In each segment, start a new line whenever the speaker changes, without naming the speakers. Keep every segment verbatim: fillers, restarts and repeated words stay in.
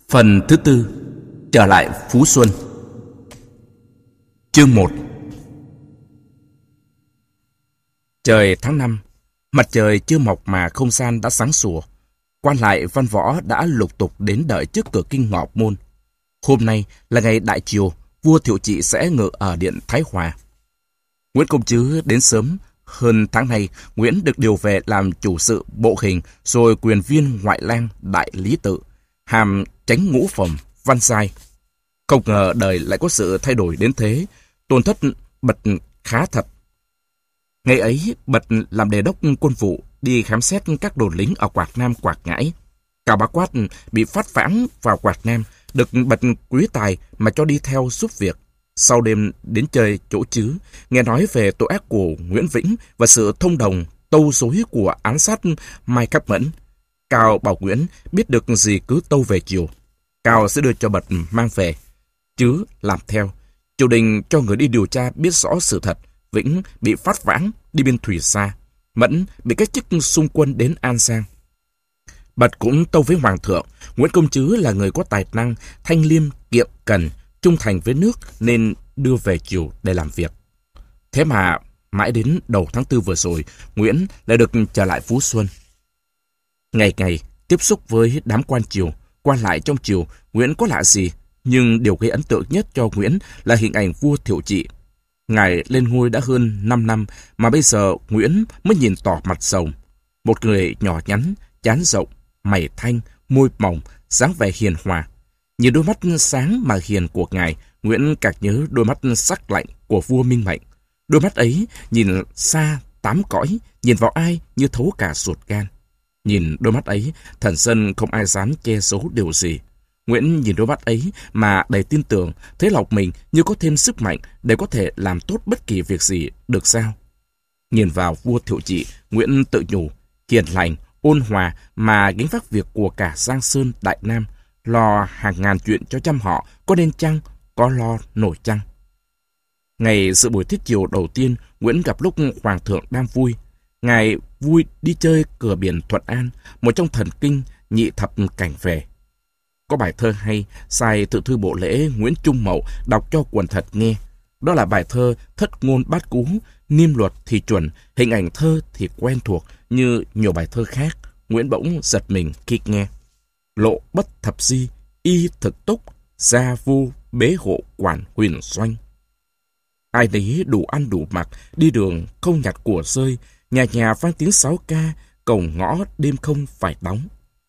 Phần thứ tư, trở lại Phú Xuân. Chương một. Trời tháng năm, mặt trời chưa mọc mà không gian đã sáng sủa. Quan lại văn võ đã lục tục đến đợi trước cửa kinh Ngọ Môn. Hôm nay là ngày đại triều, vua Thiệu Trị sẽ ngự ở điện Thái Hòa. Nguyễn Công Trứ đến sớm. Hơn tháng này, Nguyễn được điều về làm chủ sự bộ hình, rồi quyền viên ngoại lang đại lý tự, hàm chánh ngũ phẩm, văn sai. Không ngờ đời lại có sự thay đổi đến thế. Tôn thất bật khá thật. Ngày ấy, bật làm đề đốc quân vụ, đi khám xét các đồn lính ở Quảng Nam, Quảng Ngãi. Cao Bá Quát bị phát phản vào Quảng Nam, được bật quý tài mà cho đi theo giúp việc. Sau đêm đến chơi chỗ Trứ, nghe nói về tội ác của Nguyễn Vĩnh và sự thông đồng, tâu dối của án sát Mai Cáp Mẫn. Cao bảo Nguyễn biết được gì cứ tâu về chiều. Cao sẽ đưa cho bật mang về. Trứ làm theo. Triều đình cho người đi điều tra biết rõ sự thật. Vĩnh bị phát vãng đi bên Thủy Sa. Mẫn bị cách chức xung quân đến An Giang. Bật cũng tâu với Hoàng thượng, Nguyễn Công Trứ là người có tài năng, thanh liêm, kiệm cần, trung thành với nước nên đưa về triều để làm việc. Thế mà mãi đến đầu tháng tư vừa rồi, Nguyễn lại được trở lại Phú Xuân. Ngày ngày tiếp xúc với đám quan triều, quan lại trong triều, Nguyễn có lạ gì, nhưng điều gây ấn tượng nhất cho Nguyễn là hình ảnh vua Thiệu Trị. Ngài lên ngôi đã hơn năm năm mà bây giờ Nguyễn mới nhìn tỏ mặt rồng. Một người nhỏ nhắn, trán rộng, mày thanh, môi mỏng, dáng vẻ hiền hòa. Nhìn đôi mắt sáng mà hiền của ngài, Nguyễn càng nhớ đôi mắt sắc lạnh của vua Minh Mệnh. Đôi mắt ấy nhìn xa tám cõi, nhìn vào ai như thấu cả ruột gan. Nhìn đôi mắt ấy, thần dân không ai dám che giấu điều gì. Nguyễn nhìn đôi mắt ấy mà đầy tin tưởng, thấy lòng mình như có thêm sức mạnh để có thể làm tốt bất kỳ việc gì được sao. Nhìn vào vua Thiệu Trị, Nguyễn tự nhủ, hiền lành, ôn hòa mà gánh vác việc của cả Giang Sơn Đại Nam, lo hàng ngàn chuyện cho trăm họ, có nên chăng, có lo nổi chăng. Ngày dự buổi thiết chiều đầu tiên, Nguyễn gặp lúc Hoàng thượng đang vui. Ngài vui đi chơi cửa biển Thuận An, một trong thần kinh nhị thập cảnh về. Có bài thơ hay, sai thượng thư bộ lễ Nguyễn Trung Mậu đọc cho quần thật nghe. Đó là bài thơ thất ngôn bát cú, niêm luật thì chuẩn, hình ảnh thơ thì quen thuộc như nhiều bài thơ khác. Nguyễn bỗng giật mình khi nghe. Lộ bất thập di, y thực túc, gia vu bế hộ quản huyền doanh. Ai nấy đủ ăn đủ mặc, đi đường không nhặt của rơi, nhà nhà vang tiếng sáo ca, cổng ngõ đêm không phải đóng.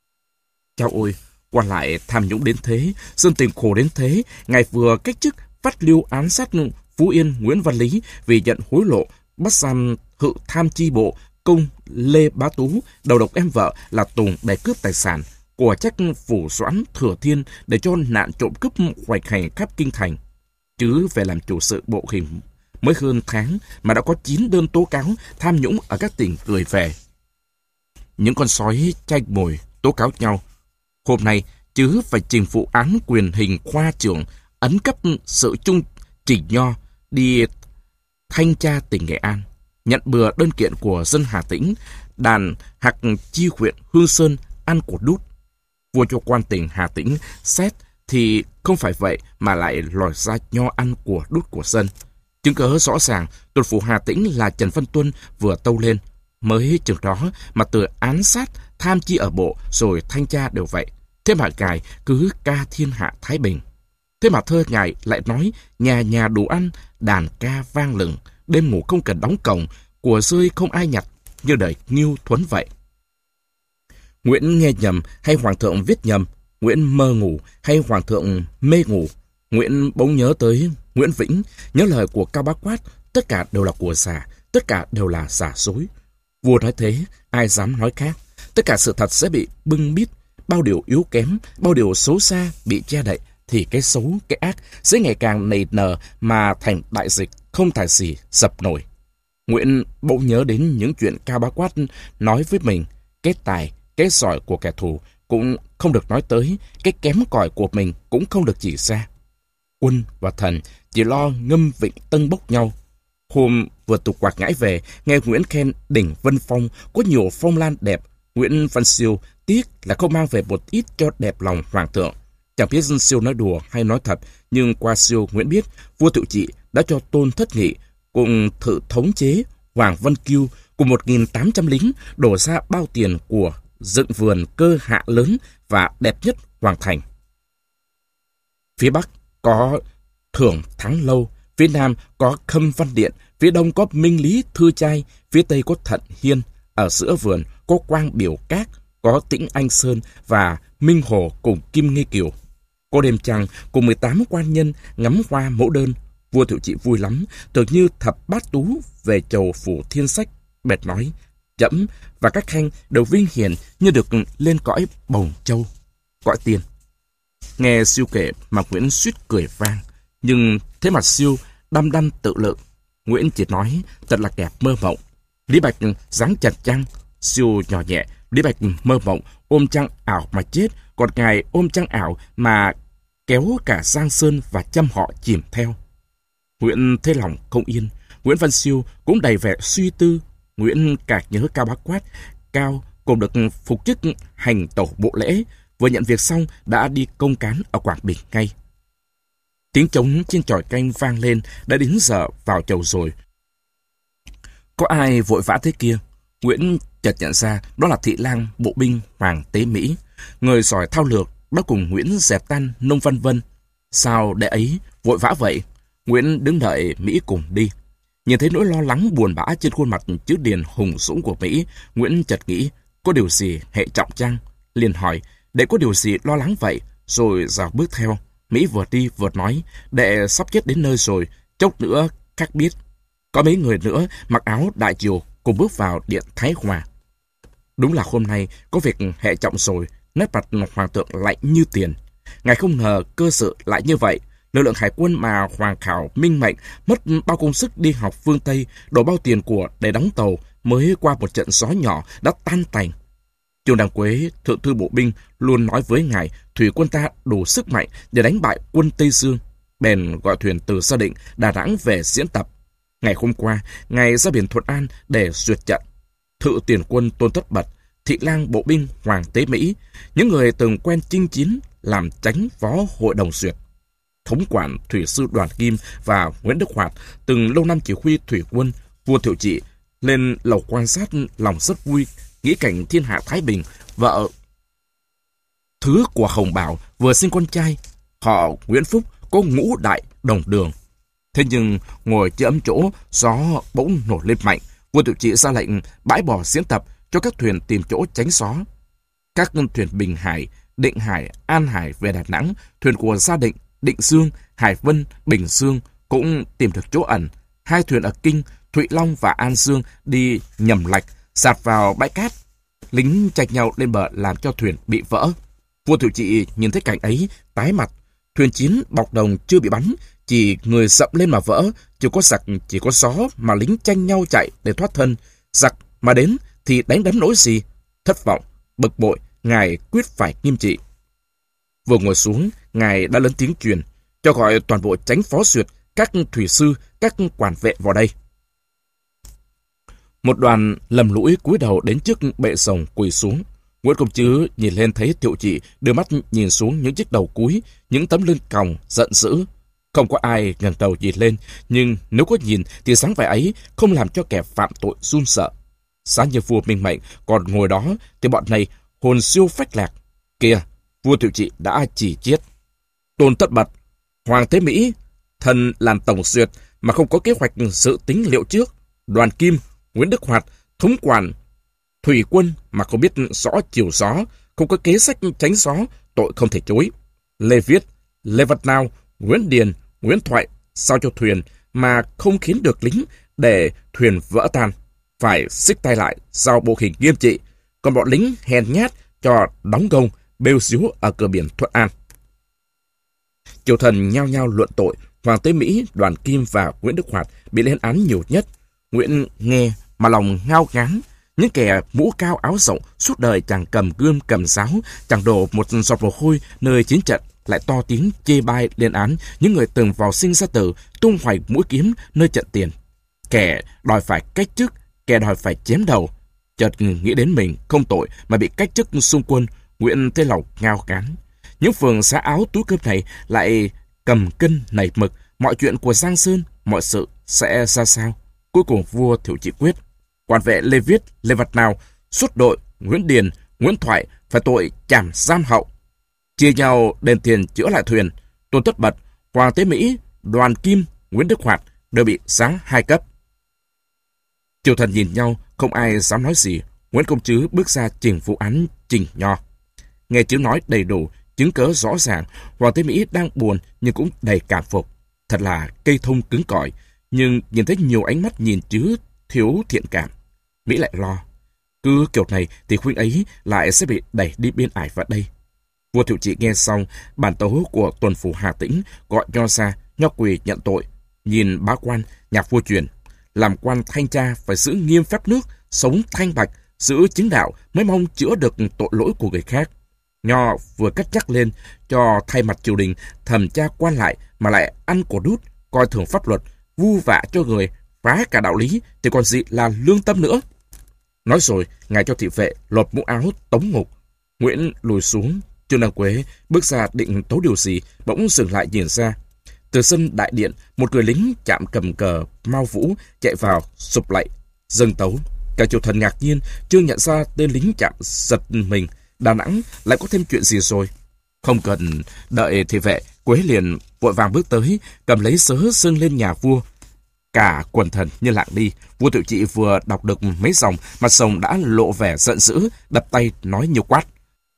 Chao ôi, quan lại tham nhũng đến thế, dân tình khổ đến thế, ngài vừa cách chức phát lưu án sát Phú Yên Nguyễn Văn Lý vì nhận hối lộ, bắt giam Hự Tham Chi Bộ Công Lê Bá Tú, đầu độc em vợ là Tùng để cướp tài sản, của trách Phủ Doãn Thừa Thiên để cho nạn trộm cướp hoành hành khắp kinh thành. Chứ về làm chủ sự bộ hình mới hơn tháng mà đã có chín đơn tố cáo tham nhũng ở các tỉnh gửi về. Những con sói tranh mồi tố cáo nhau. Hôm nay chứ phải trình vụ án quyền hình khoa trưởng ấn cấp sự trung Trình Nho đi thanh tra tỉnh Nghệ An, nhận bừa đơn kiện của dân Hà Tĩnh, đàn Hạc Chi huyện Hương Sơn ăn của đút. Vua cho quan tỉnh Hà Tĩnh xét thì không phải vậy mà lại lòi ra nho ăn của đút của dân. Chứng cớ rõ ràng, tuần phủ Hà Tĩnh là Trần Văn Tuân vừa tâu lên. Mới chừng đó mà từ án sát, tham chi ở bộ rồi thanh tra đều vậy. Thế mà ngài cứ ca thiên hạ thái bình. Thế mà thơ ngài lại nói nhà nhà đủ ăn, đàn ca vang lừng, đêm ngủ không cần đóng cổng, của rơi không ai nhặt, như đời Ngưu Thuấn vậy. Nguyễn nghe nhầm hay Hoàng thượng viết nhầm, Nguyễn mơ ngủ hay Hoàng thượng mê ngủ, Nguyễn bỗng nhớ tới Nguyễn Vĩnh, nhớ lời của Cao Bá Quát, tất cả đều là của giả, tất cả đều là giả dối. Vua nói thế, ai dám nói khác, tất cả sự thật sẽ bị bưng bít, bao điều yếu kém, bao điều xấu xa bị che đậy, thì cái xấu, cái ác sẽ ngày càng nảy nở mà thành đại dịch không tài gì dập nổi. Nguyễn bỗng nhớ đến những chuyện Cao Bá Quát nói với mình, cái tài, cái giỏi của kẻ thù cũng không được nói tới, cái kém cỏi của mình cũng không được chỉ ra. Quân và thần chỉ lo ngâm vịnh tân bốc nhau. Hôm vừa từ Quảng Ngãi về, nghe Nguyễn khen đỉnh Vân Phong có nhiều phong lan đẹp. Nguyễn Văn Siêu tiếc là không mang về một ít cho đẹp lòng Hoàng thượng. Chẳng biết Siêu nói đùa hay nói thật, nhưng qua Siêu Nguyễn biết vua Thiệu Trị đã cho Tôn Thất Nghị cùng thử thống chế Hoàng Văn Kiêu cùng một nghìn tám trăm lính đổ ra bao tiền của dựng vườn cơ hạ lớn và đẹp nhất hoàng thành. Phía Bắc có Thưởng Thắng Lâu, phía Nam có Khâm Văn Điện, phía Đông có Minh Lý Thư Trai, phía Tây có Thận Hiên, ở giữa vườn có Quang Biểu Các, có Tĩnh Anh Sơn và Minh Hồ cùng Kim Nghi Kiều. Cô đêm trăng cùng mười tám quan nhân ngắm hoa mẫu đơn. Vua Thiệu Trị vui lắm, tưởng như thập bát tú về chầu phủ thiên sách, bèn nói: Trẫm và các khanh đều vinh hiển như được lên cõi bồng châu, cõi tiên. Nghe Siêu kể mà Nguyễn suýt cười vang, nhưng thế mặt Siêu đăm đăm tự lượng. Nguyễn chỉ nói thật là kẻ mơ mộng. Lý Bạch giáng chặt trăng, Siêu nhỏ nhẹ: Lý Bạch mơ mộng, ôm trăng ảo mà chết, còn ngài ôm trăng ảo mà kéo cả Giang Sơn và trăm họ chìm theo. Nguyễn thấy lòng không yên. Nguyễn Văn Siêu cũng đầy vẻ suy tư. Nguyễn càng nhớ Cao Bá Quát. Cao cũng được phục chức hành tẩu bộ lễ, vừa nhận việc xong đã đi công cán ở Quảng Bình ngay. Tiếng trống trên chòi canh vang lên, đã đến giờ vào chầu rồi. Có ai vội vã thế kia? Nguyễn chợt nhận ra đó là thị lang bộ binh Hoàng Tế Mỹ, người giỏi thao lược, đã cùng Nguyễn dẹp tan Nông Văn Vân. Sao đệ ấy vội vã vậy? Nguyễn đứng đợi Mỹ cùng đi. Nhìn thấy nỗi lo lắng buồn bã trên khuôn mặt chữ điền hùng dũng của Mỹ, Nguyễn chợt nghĩ có điều gì hệ trọng chăng? Liền hỏi: Đệ có điều gì lo lắng vậy? Rồi dào bước theo. Mỹ vừa đi vừa nói: Đệ sắp chết đến nơi rồi, chốc nữa các biết. Có mấy người nữa mặc áo đại triều cùng bước vào điện Thái Hòa. Đúng là hôm nay có việc hệ trọng rồi. Nét mặt hoàng thượng lạnh như tiền. Ngài không ngờ cơ sự lại như vậy. Lực lượng hải quân mà Hoàng Khảo minh mệnh mất bao công sức đi học phương Tây, đổ bao tiền của để đóng tàu, mới qua một trận gió nhỏ đã tan tành. Trương Đăng Quế, thượng thư bộ binh, luôn nói với ngài thủy quân ta đủ sức mạnh để đánh bại quân Tây Dương. Bèn gọi thuyền từ Sa Định, Đà Nẵng về diễn tập. Ngày hôm qua, ngài ra biển Thuận An để duyệt trận. Thự tiền quân Tôn Thất Bật, thị lang bộ binh Hoàng Tế Mỹ, những người từng quen chinh chiến làm chánh phó hội đồng duyệt. Thống quản thủy sư Đoàn Kim và Nguyễn Đức Hoạt, từng lâu năm chỉ huy thủy quân. Vua Thiệu Trị lên lầu quan sát, lòng rất vui, nghĩ cảnh thiên hạ thái bình. Vợ thứ của Hồng Bảo vừa sinh con trai, họ Nguyễn Phúc có ngũ đại đồng đường. Thế nhưng ngồi chưa ấm chỗ, gió bỗng nổi lên mạnh. Vua Thiệu Trị ra lệnh bãi bỏ diễn tập, cho các thuyền tìm chỗ tránh gió. Các thuyền Bình Hải, Định Hải, An Hải về Đà Nẵng, thuyền của Gia Định, Định Dương, Hải Vân, Bình Dương cũng tìm được chỗ ẩn. Hai thuyền ở Kinh, Thụy Long và An Dương đi nhầm lạch, sạt vào bãi cát. Lính chạch nhau lên bờ làm cho thuyền bị vỡ. Vua Thiệu Trị nhìn thấy cảnh ấy, tái mặt. Thuyền chiến bọc đồng chưa bị bắn, chỉ người dậm lên mà vỡ. Chưa có giặc, chỉ có gió mà lính tranh nhau chạy để thoát thân. Giặc mà đến thì đánh đấm nỗi gì? Thất vọng, bực bội, ngài quyết phải nghiêm trị. Vừa ngồi xuống, ngài đã lớn tiếng truyền, cho gọi toàn bộ chánh phó duyệt, các thủy sư, các quản vệ vào đây. Một đoàn lầm lũi cúi đầu đến trước bệ rồng quỳ xuống. Nguyễn Công Trứ nhìn lên thấy Thiệu Trị đưa mắt nhìn xuống những chiếc đầu cúi, những tấm lưng còng giận dữ. Không có ai ngẩng đầu nhìn lên, nhưng nếu có nhìn thì sáng vẻ ấy không làm cho kẻ phạm tội run sợ. Sáng như vua minh mệnh còn ngồi đó thì bọn này hồn siêu phách lạc. Kìa, vua Thiệu Trị đã chỉ chiết. Tôn Thất Bật, Hoàng Tế Mỹ, thần làm tổng duyệt mà không có kế hoạch dự tính liệu trước. Đoàn Kim, Nguyễn Đức Hoạt, thống quản thủy quân mà không biết rõ chiều gió, không có kế sách tránh gió, tội không thể chối. Lê Viết, Lê Văn Nao, Nguyễn Điền, Nguyễn Thoại sao cho thuyền mà không khiến được lính để thuyền vỡ tan. Phải xích tay lại, giao bộ hình nghiêm trị, còn bọn lính hèn nhát cho đóng gông, bêu xíu ở cửa biển Thuận An. Triều thần nhao nhao luận tội. Hoàng Tế Mỹ, Đoàn Kim và Nguyễn Đức Hoạt bị lên án nhiều nhất. Nguyễn nghe mà lòng ngao ngán. Những kẻ mũ cao áo rộng suốt đời chẳng cầm gươm cầm giáo, chẳng đổ một giọt mồ hôi nơi chiến trận, lại to tiếng chê bai lên án những người từng vào sinh ra tử, tung hoành mũi kiếm nơi trận tiền. Kẻ đòi phải cách chức, kẻ đòi phải chém đầu. Chợt nghĩ đến mình không tội mà bị cách chức xung quân, Nguyễn thấy lòng ngao ngán. những phường xá áo túi cơm này lại cầm cân nảy mực, mọi chuyện của Giang Sơn, mọi sự sẽ ra sao? Cuối cùng vua Thiệu Trị quyết, quan vệ Lê Viết, Lê Vật Nào, xuất đội Nguyễn Điền, Nguyễn Thoại phải tội trảm giam hậu, chia nhau đền tiền chữa lại thuyền. Tôn Tất Bật, Hoàng Tế Mỹ, Đoàn Kim, Nguyễn Đức Hoạt đều bị giáng hai cấp. Triều thần nhìn nhau, không ai dám nói gì. Nguyễn Công Trứ bước ra trình vụ án trình nho. Nghe Trứ nói đầy đủ, chứng cớ rõ ràng, Hoàng Tế Mỹ đang buồn nhưng cũng đầy cảm phục. Thật là cây thông cứng cỏi, nhưng nhìn thấy nhiều ánh mắt nhìn Trứ thiếu thiện cảm. Mỹ lại lo, cứ kiểu này thì huynh ấy lại sẽ bị đẩy đi biên ải vào đây. Vua Thiệu Trị nghe xong bản tấu của tuần phủ Hà Tĩnh, gọi nho ra, nho quỳ nhận tội. Nhìn bá quan, nhạc vua truyền, làm quan thanh tra phải giữ nghiêm phép nước, sống thanh bạch, giữ chính đạo mới mong chữa được tội lỗi của người khác. Nho vừa cất nhắc lên cho thay mặt triều đình thẩm tra quan lại mà lại ăn của đút, coi thường pháp luật, vu vạ cho người, phá cả đạo lý thì còn gì là lương tâm nữa. Nói rồi, ngài cho thị vệ lột mũ áo tống ngục. Nguyễn lùi xuống, Trương Đăng Quế bước ra định tấu điều gì, bỗng dừng lại nhìn ra. Từ sân đại điện, một người lính chạm cầm cờ Mao Vũ chạy vào, sụp lạy, dâng tấu. Cả triều thần ngạc nhiên, chưa nhận ra tên lính chạm giật mình. Đà Nẵng lại có thêm chuyện gì rồi? Không cần đợi thị vệ, Quế liền vội vàng bước tới, cầm lấy sớ dâng lên nhà vua. Cả quần thần như lạng đi. Vua Thiệu Trị vừa đọc được mấy dòng, mặt sồng đã lộ vẻ giận dữ, đập tay nói nhiều quát.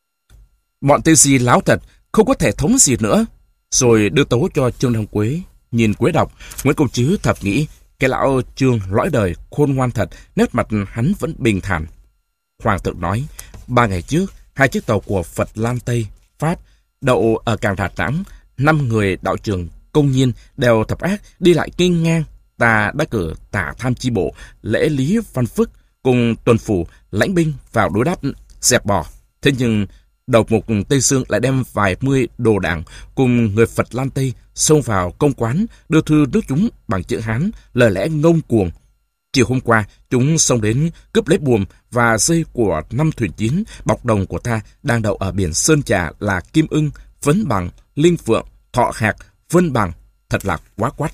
Bọn tê si láo thật, không có thể thống gì nữa. Rồi đưa tấu cho Trương Đăng Quế. Nhìn Quế đọc, Nguyễn Công Trứ thầm nghĩ, cái lão Trương lõi đời khôn ngoan thật, nét mặt hắn vẫn bình thản. Hoàng thượng nói, ba ngày trước, hai chiếc tàu của Phật Lan Tây, Pháp, đậu ở cảng Đà Nẵng, năm người đạo trưởng công nhiên đều thập ác đi lại kinh ngang. Ta đã cử tả tham chi bộ, lễ lý văn phức cùng tuần phủ lãnh binh vào đối đáp dẹp bỏ. Thế nhưng đầu mục Tây Sương lại đem vài mươi đồ đảng cùng người Phật Lan Tây xông vào công quán, đưa thư nước chúng bằng chữ Hán, lời lẽ ngông cuồng. Chiều hôm qua, chúng xông đến cướp lấy buồm và dây của năm thuyền chiến bọc đồng của ta đang đậu ở biển Sơn Trà là Kim Ưng, Phấn Bằng, Linh Phượng, Thọ Hạc, Vân Bằng. Thật là quá quát.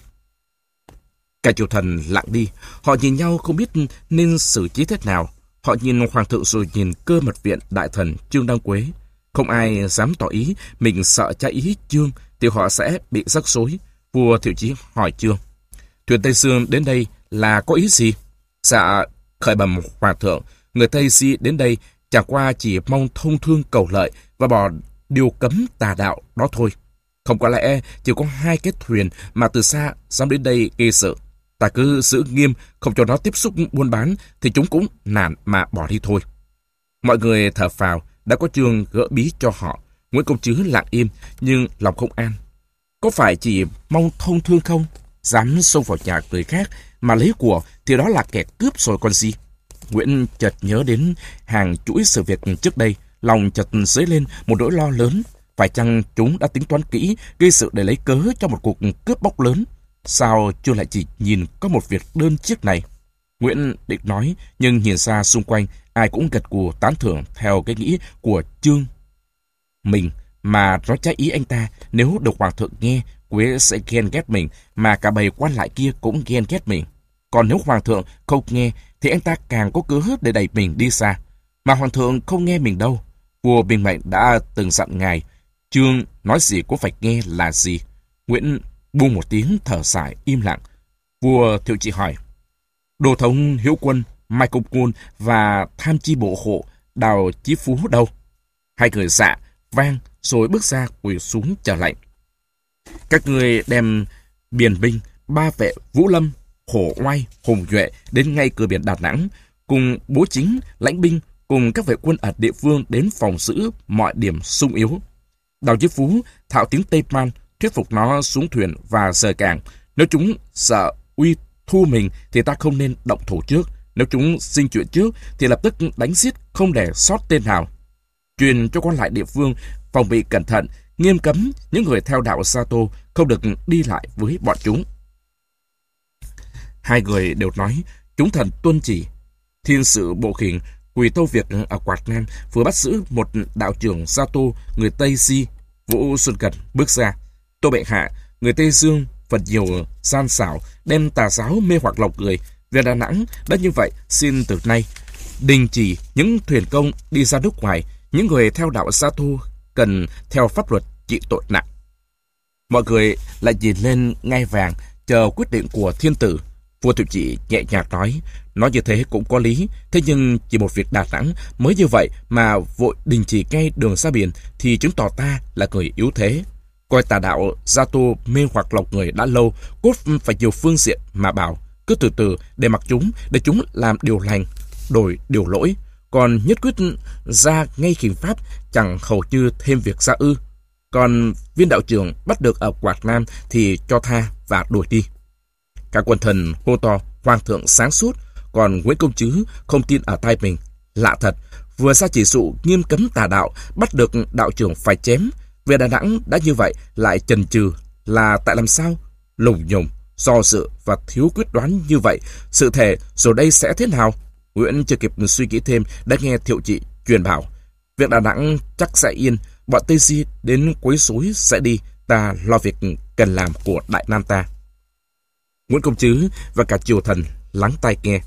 Cả triều thần lặng đi, họ nhìn nhau không biết nên xử trí thế nào. Họ nhìn hoàng thượng rồi nhìn cơ mật viện đại thần Trương Đăng Quế. Không ai dám tỏ ý mình sợ trái ý Trương thì họ sẽ bị rắc rối. Vua Thiệu Chí hỏi Trương, thuyền Tây Sương đến đây là có ý gì? Dạ, khởi bẩm hoàng thượng, người Tây Si đến đây chẳng qua chỉ mong thông thương cầu lợi và bỏ điều cấm tà đạo đó thôi. Không có lẽ chỉ có hai cái thuyền mà từ xa dám đến đây gây sự. Ta cứ giữ nghiêm, không cho nó tiếp xúc buôn bán, thì chúng cũng nản mà bỏ đi thôi. Mọi người thở phào, đã có Trương gỡ bí cho họ. Nguyễn Công Trứ lặng im, nhưng lòng không an. Có phải chỉ mong thông thương không? Dám xông vào nhà người khác mà lấy của thì đó là kẻ cướp rồi còn gì. Nguyễn chợt nhớ đến hàng chuỗi sự việc trước đây, lòng chợt dấy lên một nỗi lo lớn. Phải chăng chúng đã tính toán kỹ, gây sự để lấy cớ cho một cuộc cướp bóc lớn? Sao chưa lại chỉ nhìn có một việc đơn chiếc này? Nguyễn định nói, nhưng nhìn ra xung quanh, ai cũng gật gù tán thưởng theo cái nghĩ của Trương. Mình mà nói trái ý anh ta, nếu được hoàng thượng nghe, Quế sẽ ghen ghét mình, mà cả bầy quan lại kia cũng ghen ghét mình. Còn nếu hoàng thượng không nghe, thì anh ta càng có cớ để đẩy mình đi xa. Mà hoàng thượng không nghe mình đâu. Vua Bình Mệnh đã từng dặn ngài, Trương nói gì cũng phải nghe là gì. Nguyễn buông một tiếng thở dài im lặng. Vua Thiệu Trị hỏi, Đô thống Hiếu Quân, Mai Công Côn và tham chi bộ hộ Đào Chí Phú đâu? Hai người dạ vang rồi bước ra quỳ xuống chờ lệnh. Các người đem biển binh, ba vệ Vũ Lâm, Hổ Oai, Hùng Duệ đến ngay cửa biển Đà Nẵng, cùng bố chính, lãnh binh, cùng các vệ quân ở địa phương đến phòng giữ mọi điểm sung yếu. Đào Chí Phú thạo tiếng Tây Man, thuyết phục nó xuống thuyền và rời cảng. Nếu chúng sợ uy thu mình thì ta không nên động thủ trước. Nếu chúng sinh chuyện trước thì lập tức đánh giết không để sót tên nào. Truyền cho quan lại địa phương phòng bị cẩn thận, nghiêm cấm những người theo đạo Sa Tô không được đi lại với bọn chúng. Hai người đều nói chúng thần tuân chỉ. Thiên sự bộ khiển Quỳ Tâu Việt ở Quảng Nam vừa bắt giữ một đạo trưởng Sa Tô người Tây Si. Vũ Xuân Cẩn bước ra. Tô bệ hạ, người Tây Dương phần nhiều gian xảo, đem tà giáo mê hoặc lòng người. Về Đà Nẵng đã như vậy, xin từ nay đình chỉ những thuyền công đi ra nước ngoài. Những người theo đạo Sa Tu cần theo pháp luật trị tội nặng. Mọi người lại nhìn lên ngai vàng, chờ quyết định của thiên tử. Vua Thiệu Trị nhẹ nhàng nói, nói như thế cũng có lý. Thế nhưng chỉ một việc Đà Nẵng mới như vậy mà vội đình chỉ ngay đường ra biển thì chứng tỏ ta là người yếu thế. Coi tà đạo Gia Tu mê hoặc lòng người đã lâu, cốt phải nhiều phương diện mà bảo. Cứ từ từ để mặc chúng, để chúng làm điều lành, đổi điều lỗi. Còn nhất quyết ra ngay hình pháp, chẳng hầu như thêm việc ra ư. Còn viên đạo trưởng bắt được ở Quảng Nam thì cho tha và đuổi đi. Cả quần thần hô to, hoàng thượng sáng suốt. Còn Nguyễn Công Trứ không tin ở tai mình. Lạ thật, vừa ra chỉ dụ nghiêm cấm tà đạo, bắt được đạo trưởng phải chém. Về Đà Nẵng đã như vậy lại chần chừ là tại làm sao? Lùng nhùng, do dự và thiếu quyết đoán như vậy, sự thể rồi đây sẽ thế nào? Nguyễn chưa kịp suy nghĩ thêm đã nghe Thiệu Trị truyền bảo, việc Đà Nẵng chắc sẽ yên, bọn Tây Di đến quấy rối sẽ đi, ta lo việc cần làm của Đại Nam ta. Nguyễn Công Trứ và cả triều thần lắng tai nghe.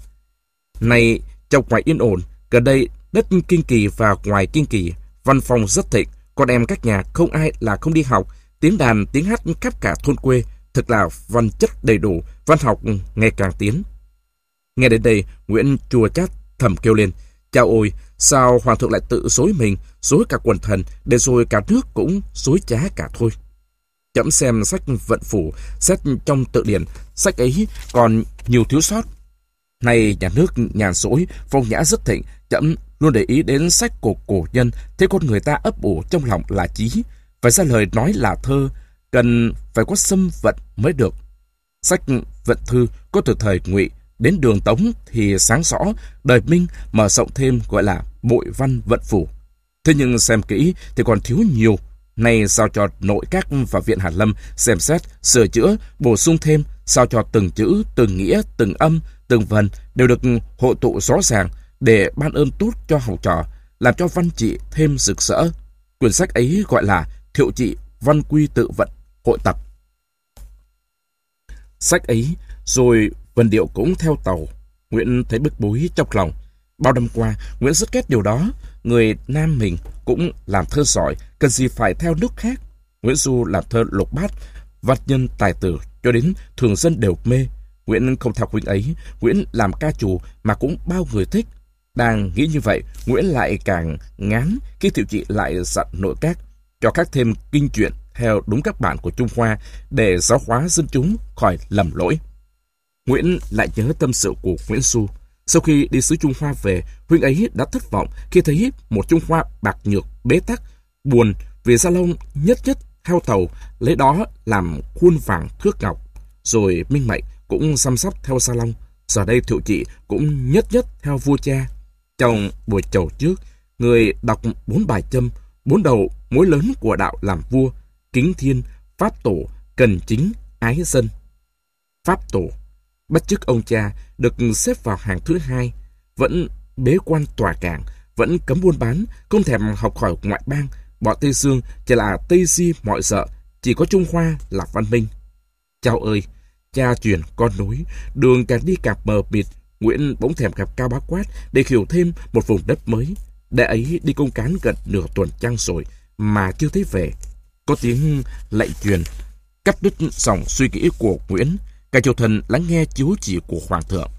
Này, trong ngoài yên ổn, gần đây đất Kinh Kỳ và ngoài Kinh Kỳ, văn phòng rất thịnh, con em các nhà không ai là không đi học, tiếng đàn tiếng hát khắp cả thôn quê, thực là văn chất đầy đủ, văn học ngày càng tiến. Nghe đến đây, Nguyễn chua chát thầm kêu lên, chao ôi, sao hoàng thượng lại tự dối mình, dối cả quần thần, để rồi cả nước cũng dối trá cả thôi. Chậm xem sách vận phủ, xét trong tự điển, sách ấy còn nhiều thiếu sót. Nay nhà nước nhàn rỗi, phong nhã rất thịnh, chậm luôn để ý đến sách của cổ nhân, thế con người ta ấp ủ trong lòng là chí, phải ra lời nói là thơ, cần phải có xâm vận mới được. Sách vận thư có từ thời Ngụy đến đường Tống thì sáng rõ, đời Minh mở rộng thêm gọi là bội văn vận phủ. Thế nhưng xem kỹ thì còn thiếu nhiều. Nay sao cho nội các và viện Hàn Lâm xem xét, sửa chữa, bổ sung thêm, sao cho từng chữ, từng nghĩa, từng âm, từng vần đều được hội tụ rõ ràng để ban ơn tốt cho học trò, làm cho văn trị thêm rực rỡ. Quyển sách ấy gọi là Thiệu Trị Văn Quy Tự Vận Hội Tập. Sách ấy rồi vần điệu cũng theo tàu. Nguyễn thấy bức bối trong lòng. Bao năm qua, Nguyễn rất ghét điều đó. Người Nam mình cũng làm thơ giỏi, cần gì phải theo nước khác. Nguyễn Du làm thơ lục bát, văn nhân tài tử, cho đến thường dân đều mê. Nguyễn không theo huynh ấy, Nguyễn làm ca trù mà cũng bao người thích. Đang nghĩ như vậy, Nguyễn lại càng ngán khi Thiệu Trị lại dặn nội các cho khắc thêm kinh truyện theo đúng các bản của Trung Hoa để giáo hóa dân chúng khỏi lầm lỗi. Nguyễn lại nhớ tâm sự của Nguyễn Du. Sau khi đi xứ Trung Hoa về, huynh ấy đã thất vọng khi thấy một Trung Hoa bạc nhược, bế tắc, buồn vì Gia Long nhất nhất theo tàu, lấy đó làm khuôn vàng thước ngọc. Rồi Minh Mệnh cũng xăm sắp theo Gia Long. Giờ đây Thiệu Trị cũng nhất nhất theo vua cha. Trong buổi chầu trước, người đọc bốn bài châm, bốn đầu mối lớn của đạo làm vua: kính thiên, pháp tổ, cần chính, ái dân. Pháp tổ bắt chước ông cha được xếp vào hàng thứ hai, vẫn bế quan tòa cảng, vẫn cấm buôn bán, không thèm học hỏi ngoại bang. Bọn Tây Dương chỉ là Tây Di mọi dợ, chỉ có Trung Hoa là văn minh. Chao ơi, cha truyền con nối, đường càng đi càng mờ mịt. Nguyễn bỗng thèm gặp Cao Bá Quát để hiểu thêm một vùng đất mới. Đệ ấy đi công cán gần nửa tuần trăng rồi mà chưa thấy về. Có tiếng lệnh truyền cắt đứt dòng suy nghĩ của Nguyễn. Cả triều thần lắng nghe chiếu chỉ của hoàng thượng.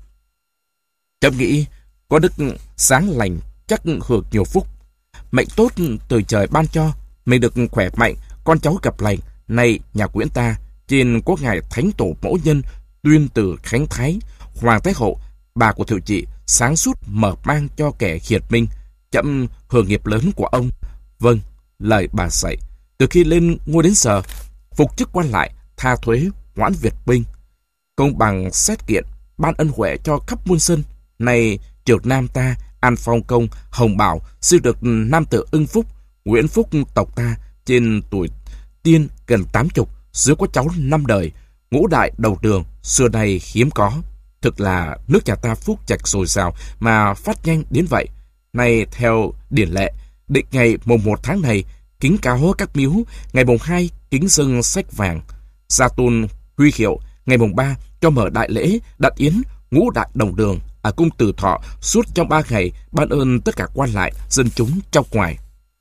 Chậm nghĩ có đức sáng lành chắc hưởng nhiều phúc, mệnh tốt từ trời ban cho, mình được khỏe mạnh, con cháu gặp lành. Nay nhà Nguyễn ta trên có ngài thánh tổ mẫu nhân Tuyên Tử Khánh Thái, hoàng thái hậu, bà của Thiệu Trị, sáng suốt mở mang cho kẻ hiệt minh, chậm hưởng nghiệp lớn của ông. Vâng, lời bà dạy, từ khi lên ngôi đến giờ, phục chức quan lại, tha thuế, hoãn việt binh, công bằng xét kiện, ban ân huệ cho khắp muôn dân. Nay triều Nam ta an phong công, hồng bảo, siêu được nam tử ưng phúc. Nguyễn Phúc tộc ta trên tuổi tiên gần tám chục, dưới có cháu năm đời, ngũ đại đầu đường, xưa nay hiếm có. Thực là nước nhà ta phúc trạch dồi dào mà phát nhanh đến vậy. Nay theo điển lệ, định ngày mùng một tháng này, kính cáo các miếu, ngày mùng hai kính dâng sách vàng, gia tôn huy hiệu, ngày mùng ba cho mở đại lễ, đặt yến, ngũ đại đồng đường ở cung Từ Thọ suốt trong ba ngày, ban ơn tất cả quan lại, dân chúng trong ngoài.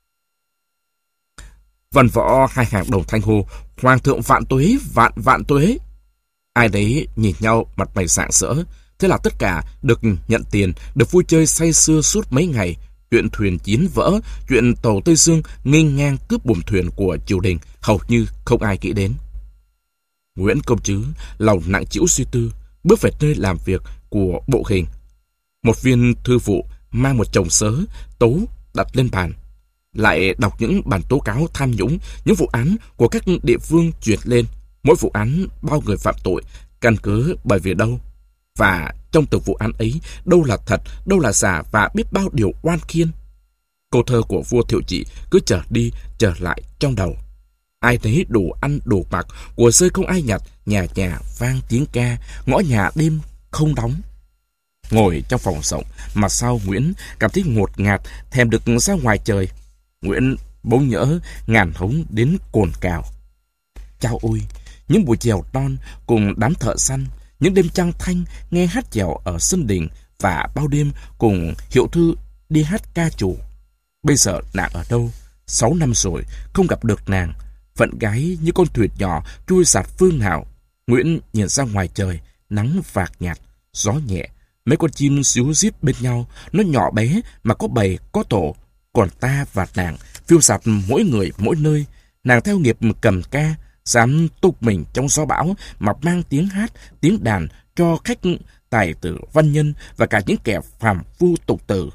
Văn võ hai hàng đồng thanh hô: Hoàng thượng vạn tuế, vạn vạn tuế. Ai đấy nhìn nhau mặt mày rạng rỡ. Thế là tất cả được nhận tiền, được vui chơi say sưa suốt mấy ngày. Chuyện thuyền chiến vỡ, chuyện tàu Tây Dương nghênh ngang cướp buồm thuyền của triều đình hầu như không ai nghĩ đến. Nguyễn Công Trứ lòng nặng trĩu suy tư, bước về nơi làm việc của bộ hình. Một viên thư vụ mang một chồng sớ tấu đặt lên bàn, lại đọc những bản tố cáo tham nhũng, những vụ án của các địa phương chuyển lên. Mỗi vụ án bao người phạm tội, căn cứ bởi vì đâu, và trong từng vụ án ấy đâu là thật, đâu là giả, và biết bao điều oan khiên. Câu thơ của vua Thiệu Trị cứ trở đi trở lại trong đầu. Ai thấy đủ ăn đủ mặc, của rơi không ai nhặt, nhà nhà vang tiếng ca, ngõ nhà đêm không đóng. Ngồi trong phòng rộng, mặt sau Nguyễn cảm thấy ngột ngạt, thèm được ra ngoài trời. Nguyễn bỗng nhỡ ngàn hống đến cồn cào. Chao ôi, những buổi chèo non cùng đám thợ săn, những đêm trăng thanh nghe hát chèo ở sân đình, và bao đêm cùng Hiệu Thư đi hát ca chủ. Bây giờ nàng ở đâu? Sáu năm rồi không gặp được nàng. Phận gái như con thuyền nhỏ trôi giạt phương nào. Nguyễn nhìn ra ngoài trời, nắng vạc nhạt, gió nhẹ, mấy con chim xíu rít bên nhau, nó nhỏ bé mà có bầy có tổ. Còn ta và nàng phiêu dạt mỗi người mỗi nơi. Nàng theo nghiệp cầm ca, dám tục mình trong gió bão mà mang tiếng hát, tiếng đàn cho khách tài tử văn nhân và cả những kẻ phàm phu tục tử.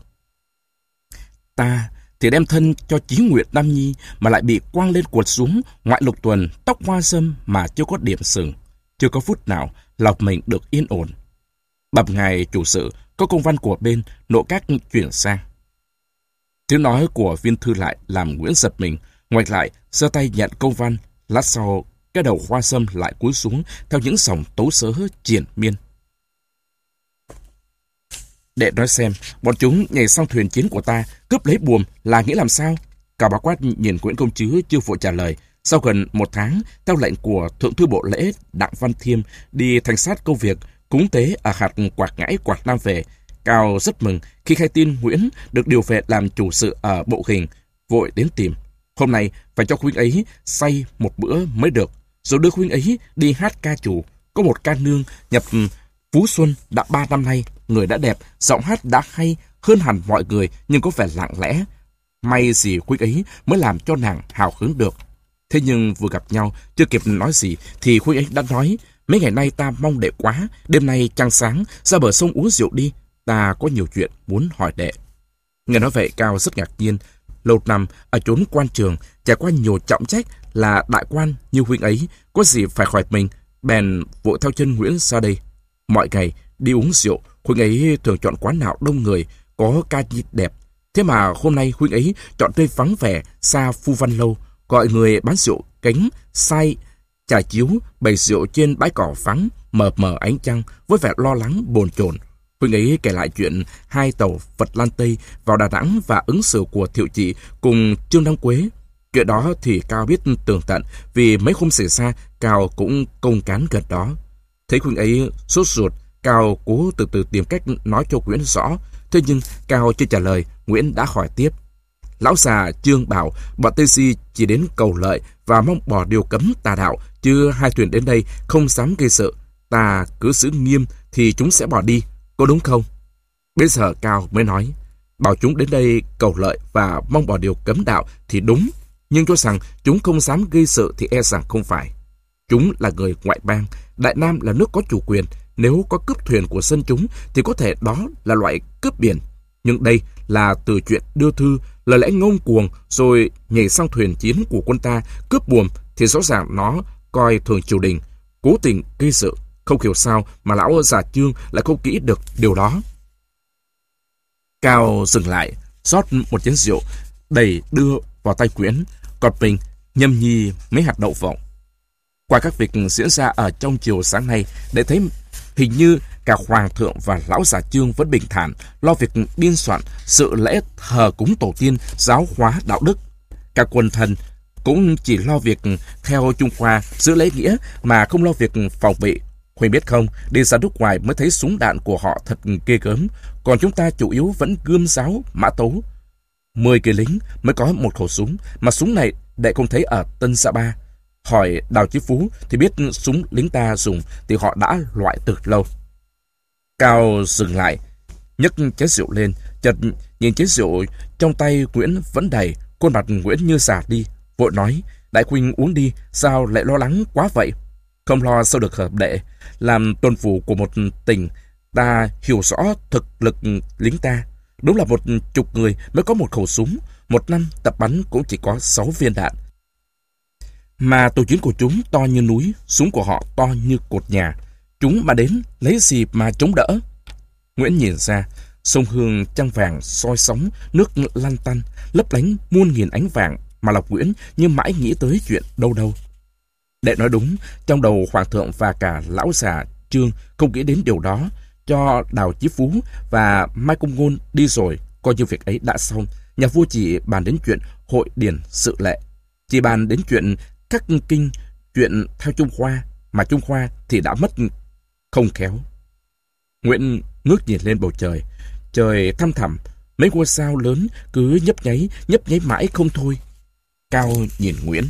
Ta thì đem thân cho Chí Nguyệt Nam Nhi mà lại bị quăng lên cuột xuống, ngoại lục tuần, tóc hoa râm mà chưa có điểm sừng, chưa có phút nào lòng mình được yên ổn. Bẩm ngài chủ sự, có công văn của bên nội các chuyển sang. Tiếng nói của viên thư lại làm Nguyễn giật mình, ngoảnh lại giơ tay nhận công văn. Lát sau, cái đầu hoa sâm lại cúi xuống theo những dòng tấu sớ triền miên. Để nói xem, bọn chúng nhảy sang thuyền chiến của ta, cướp lấy buồm là nghĩa làm sao? Cao Bá Quát nhìn Nguyễn Công Trứ chưa vội trả lời. Sau gần một tháng, theo lệnh của Thượng thư Bộ Lễ Đặng Văn Thiêm đi thanh sát công việc cúng tế ở hạt Quảng Ngãi, Quảng Nam về, Cao rất mừng khi khai tin Nguyễn được điều về làm chủ sự ở bộ hình, vội đến tìm. Hôm nay phải cho huynh ấy say một bữa mới được, rồi đưa huynh ấy đi hát ca chủ. Có một ca nương nhập Phú Xuân đã ba năm nay, người đã đẹp, giọng hát đã hay hơn hẳn mọi người, nhưng có vẻ lặng lẽ. May gì huynh ấy mới làm cho nàng hào hứng được. Thế nhưng vừa gặp nhau, chưa kịp nói gì thì huynh ấy đã nói: mấy ngày nay ta mong đệ quá, đêm nay trăng sáng, ra bờ sông uống rượu đi, ta có nhiều chuyện muốn hỏi đệ. Nghe nói vậy, Cao rất ngạc nhiên. Lâu năm ở chốn quan trường, trải qua nhiều trọng trách, là đại quan như huynh ấy, có gì phải khỏi mình, bèn vội theo chân Nguyễn ra đây. Mọi ngày đi uống rượu, huynh ấy thường chọn quán nào đông người, có ca nhi đẹp. Thế mà hôm nay huynh ấy chọn nơi vắng vẻ, xa Phu Văn Lâu, gọi người bán rượu cánh, sai, trà chiếu, bày rượu trên bãi cỏ vắng, mờ mờ ánh trăng, với vẻ lo lắng bồn chồn. Huynh ấy kể lại chuyện hai tàu Phật Lan Tây vào Đà Nẵng và ứng xử của Thiệu Trị cùng Trương Đăng Quế. Chuyện đó thì Cao biết tường tận, vì mấy hôm xảy ra Cao cũng công cán gần đó. Thấy huynh ấy sốt ruột, Cao cố từ từ tìm cách nói cho Nguyễn rõ. Thế nhưng Cao chưa trả lời, Nguyễn đã hỏi tiếp. Lão già Trương bảo bọn Tây Si chỉ đến cầu lợi và mong bỏ điều cấm tà đạo, chứ hai thuyền đến đây không dám gây sự. Ta cứ giữ nghiêm thì chúng sẽ bỏ đi, có đúng không? Bây giờ Cao mới nói, bảo chúng đến đây cầu lợi và mong bỏ điều cấm đạo thì đúng, nhưng cho rằng chúng không dám gây sự thì e rằng không phải. Chúng là người ngoại bang, Đại Nam là nước có chủ quyền, nếu có cướp thuyền của dân chúng thì có thể đó là loại cướp biển. Nhưng đây là từ chuyện đưa thư, lời lẽ ngông cuồng rồi nhảy sang thuyền chiến của quân ta cướp buồm thì rõ ràng nó coi thường triều đình, cố tình gây sự. Không hiểu sao mà lão già Trương lại không kỹ được điều đó. Cao dừng lại, rót một chén rượu, đầy đưa vào tay Quyến, còn mình nhâm nhi mấy hạt đậu phộng. Qua các việc diễn ra ở trong chiều sáng nay, để thấy hình như cả Hoàng thượng và lão già Trương vẫn bình thản, lo việc biên soạn sự lễ thờ cúng tổ tiên, giáo hóa đạo đức. Các quân thần cũng chỉ lo việc theo Trung Khoa giữ lễ nghĩa mà không lo việc phòng bị. Huynh biết không, đi ra nước ngoài mới thấy súng đạn của họ thật ghê gớm, còn chúng ta chủ yếu vẫn gươm giáo, mã tấu. Mười người lính mới có một khẩu súng, mà súng này đệ không thấy ở Tân Sa Ba. Hỏi Đào Chí Phú thì biết súng lính ta dùng thì họ đã loại từ lâu. Cao dừng lại, nhấc chén rượu lên, chợt nhìn chén rượu trong tay Nguyễn vẫn đầy, khuôn mặt Nguyễn như già đi, vội nói: Đại huynh uống đi, sao lại lo lắng quá vậy? Không lo sao được hợp đệ, làm tuần phủ của một tỉnh, ta hiểu rõ thực lực lính ta. Đúng là một chục người mới có một khẩu súng, một năm tập bắn cũng chỉ có sáu viên đạn. Mà tàu chiến của chúng to như núi, súng của họ to như cột nhà. Chúng mà đến lấy gì mà chống đỡ? Nguyễn nhìn ra, sông Hương trăng vàng soi sóng, nước lăn tăn, lấp lánh muôn nghìn ánh vàng, mà lòng Nguyễn như mãi nghĩ tới chuyện đâu đâu. Đệ nói đúng, trong đầu Hoàng thượng và cả lão già Trương không nghĩ đến điều đó. Cho Đào Chí Phú và Mai Công Ngôn đi rồi, coi như việc ấy đã xong. Nhà vua chỉ bàn đến chuyện hội điển sự lệ, chỉ bàn đến chuyện các kinh, chuyện theo Trung Khoa, mà Trung Khoa thì đã mất không khéo. Nguyễn ngước nhìn lên bầu trời, trời thăm thẳm, mấy ngôi sao lớn cứ nhấp nháy, nhấp nháy mãi không thôi. Cao nhìn Nguyễn,